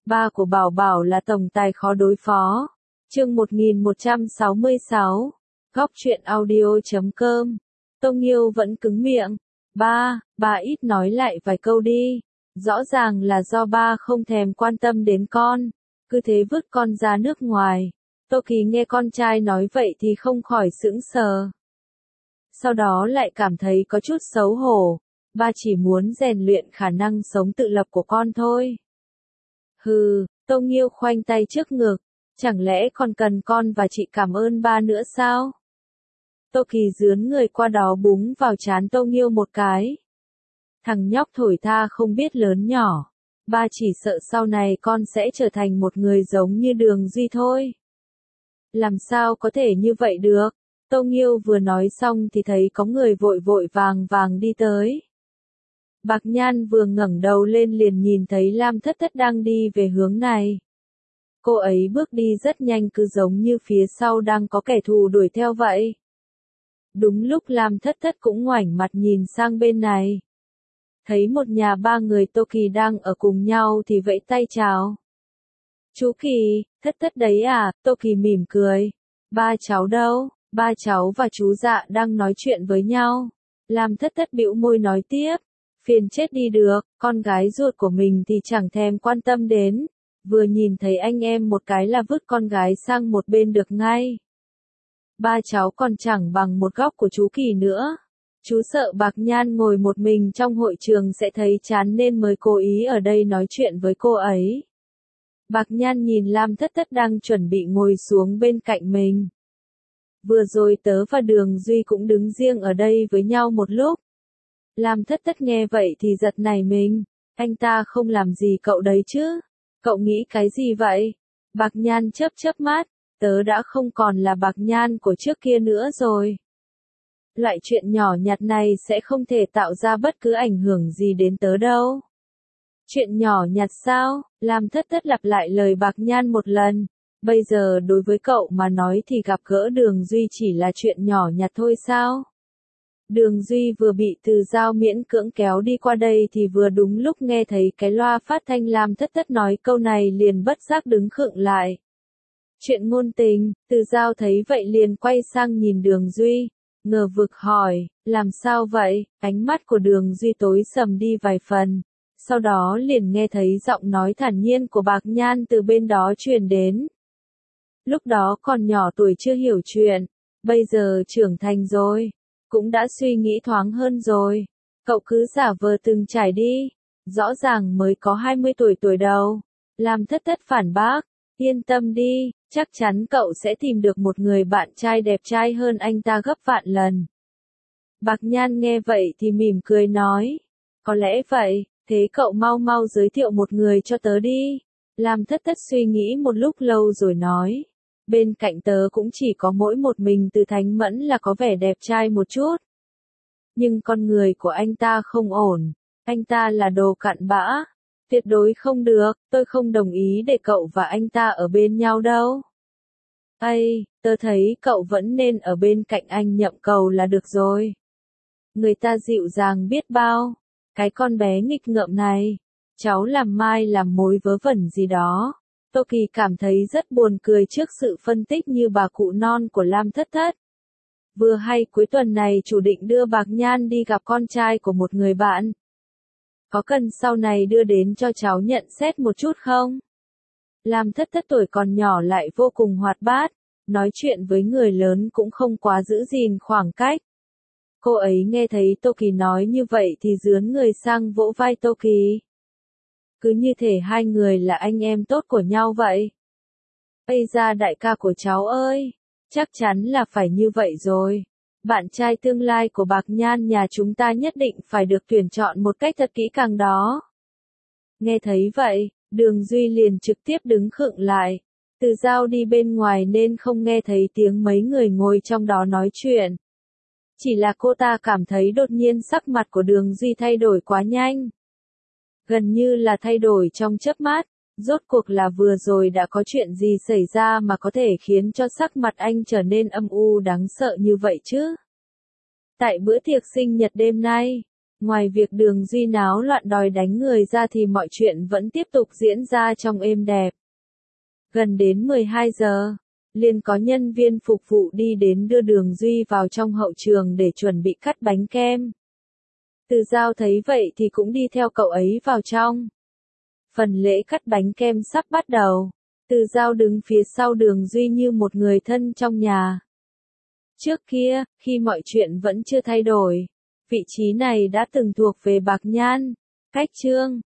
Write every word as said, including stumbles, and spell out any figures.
Ba của Bảo Bảo là tổng tài khó đối phó. Chương một nghìn một trăm sáu mươi sáu. Góc truyện audio chấm com. Tô Nghiêu vẫn cứng miệng. Ba, ba ít nói lại vài câu đi. Rõ ràng là do ba không thèm quan tâm đến con. Cứ thế vứt con ra nước ngoài. Tô Kỳ nghe con trai nói vậy thì không khỏi sững sờ. Sau đó lại cảm thấy có chút xấu hổ. Ba chỉ muốn rèn luyện khả năng sống tự lập của con thôi. Hừ, Tô Nghiêu khoanh tay trước ngực. Chẳng lẽ còn cần con và chị cảm ơn ba nữa sao? Tô Kỳ dướn người qua đó búng vào trán Tô Nghiêu một cái. Thằng nhóc thổi tha không biết lớn nhỏ. Ba chỉ sợ sau này con sẽ trở thành một người giống như Đường Duy thôi. Làm sao có thể như vậy được? Tô Nghiêu vừa nói xong thì thấy có người vội vội vàng vàng đi tới. Bạc Nhan vừa ngẩng đầu lên liền nhìn thấy Lam Thất Thất đang đi về hướng này. Cô ấy bước đi rất nhanh cứ giống như phía sau đang có kẻ thù đuổi theo vậy. Đúng lúc Lam Thất Thất cũng ngoảnh mặt nhìn sang bên này. Thấy một nhà ba người Tô Kỳ đang ở cùng nhau thì vẫy tay chào. Chú Kỳ, Thất Thất đấy à? Tô Kỳ mỉm cười. Ba cháu đâu? Ba cháu và chú Dạ đang nói chuyện với nhau. Lam Thất Thất bĩu môi nói tiếp. Phiền chết đi được, con gái ruột của mình thì chẳng thèm quan tâm đến. Vừa nhìn thấy anh em một cái là vứt con gái sang một bên được ngay. Ba cháu còn chẳng bằng một góc của chú Kỳ nữa. Chú sợ Bạc Nhan ngồi một mình trong hội trường sẽ thấy chán nên mới cố ý ở đây nói chuyện với cô ấy. Bạc Nhan nhìn Lam Thất Thất đang chuẩn bị ngồi xuống bên cạnh mình. Vừa rồi tớ và Đường Duy cũng đứng riêng ở đây với nhau một lúc. Lam Thất Thất nghe vậy thì giật nảy mình. Anh ta không làm gì cậu đấy chứ? Cậu nghĩ cái gì vậy? Bạc Nhan chớp chớp mắt. Tớ đã không còn là Bạc Nhan của trước kia nữa rồi. Loại chuyện nhỏ nhặt này sẽ không thể tạo ra bất cứ ảnh hưởng gì đến tớ đâu. Chuyện nhỏ nhặt sao? Lam Thất Thất lặp lại lời Bạc Nhan một lần. Bây giờ đối với cậu mà nói thì gặp gỡ Đường Duy chỉ là chuyện nhỏ nhặt thôi sao? Đường Duy vừa bị Từ Giao miễn cưỡng kéo đi qua đây thì vừa đúng lúc nghe thấy cái loa phát thanh Lam Thất Thất nói câu này liền bất giác đứng khựng lại. Chuyện ngôn tình, Từ Giao thấy vậy liền quay sang nhìn Đường Duy, ngờ vực hỏi, làm sao vậy? Ánh mắt của Đường Duy tối sầm đi vài phần, sau đó liền nghe thấy giọng nói thản nhiên của Bạc Nhan từ bên đó truyền đến. Lúc đó còn nhỏ tuổi chưa hiểu chuyện, bây giờ trưởng thành rồi, cũng đã suy nghĩ thoáng hơn rồi. Cậu cứ giả vờ từng trải đi, rõ ràng mới có hai mươi tuổi tuổi đầu. Lam Thất Thất phản bác, yên tâm đi, chắc chắn cậu sẽ tìm được một người bạn trai đẹp trai hơn anh ta gấp vạn lần. Bạc Nhan nghe vậy thì mỉm cười nói, có lẽ vậy, thế cậu mau mau giới thiệu một người cho tớ đi. Lam Thất Thất suy nghĩ một lúc lâu rồi nói, bên cạnh tớ cũng chỉ có mỗi một mình Từ Thánh Mẫn là có vẻ đẹp trai một chút. Nhưng con người của anh ta không ổn, anh ta là đồ cặn bã. Tuyệt đối không được, tôi không đồng ý để cậu và anh ta ở bên nhau đâu. Ây, tớ thấy cậu vẫn nên ở bên cạnh anh Nhậm Cầu là được rồi. Người ta dịu dàng biết bao. Cái con bé nghịch ngợm này, cháu làm mai làm mối vớ vẩn gì đó. Tô Kỳ cảm thấy rất buồn cười trước sự phân tích như bà cụ non của Lam Thất Thất. Vừa hay cuối tuần này chủ định đưa Bạc Nhan đi gặp con trai của một người bạn. Có cần sau này đưa đến cho cháu nhận xét một chút không? Lam Thất Thất tuổi còn nhỏ lại vô cùng hoạt bát, nói chuyện với người lớn cũng không quá giữ gìn khoảng cách. Cô ấy nghe thấy Tô Kỳ nói như vậy thì dướn người sang vỗ vai Tô Kỳ. Cứ như thể hai người là anh em tốt của nhau vậy. Ây da đại ca của cháu ơi, chắc chắn là phải như vậy rồi. Bạn trai tương lai của Bạc Nhan nhà chúng ta nhất định phải được tuyển chọn một cách thật kỹ càng đó. Nghe thấy vậy, Đường Duy liền trực tiếp đứng khựng lại. Từ Giao đi bên ngoài nên không nghe thấy tiếng mấy người ngồi trong đó nói chuyện. Chỉ là cô ta cảm thấy đột nhiên sắc mặt của Đường Duy thay đổi quá nhanh. Gần như là thay đổi trong chớp mắt. Rốt cuộc là vừa rồi đã có chuyện gì xảy ra mà có thể khiến cho sắc mặt anh trở nên âm u đáng sợ như vậy chứ? Tại bữa tiệc sinh nhật đêm nay, Ngoài việc Đường Duy náo loạn đòi đánh người ra thì mọi chuyện vẫn tiếp tục diễn ra trong êm đẹp. Gần đến mười hai giờ, liền có nhân viên phục vụ đi đến đưa Đường Duy vào trong hậu trường để chuẩn bị cắt bánh kem. Từ Dao thấy vậy thì cũng đi theo cậu ấy vào trong. Phần lễ cắt bánh kem sắp bắt đầu. Từ Dao đứng phía sau Đường Duy như một người thân trong nhà. Trước kia, khi mọi chuyện vẫn chưa thay đổi, vị trí này đã từng thuộc về Bạc Nhan, Cách Trương,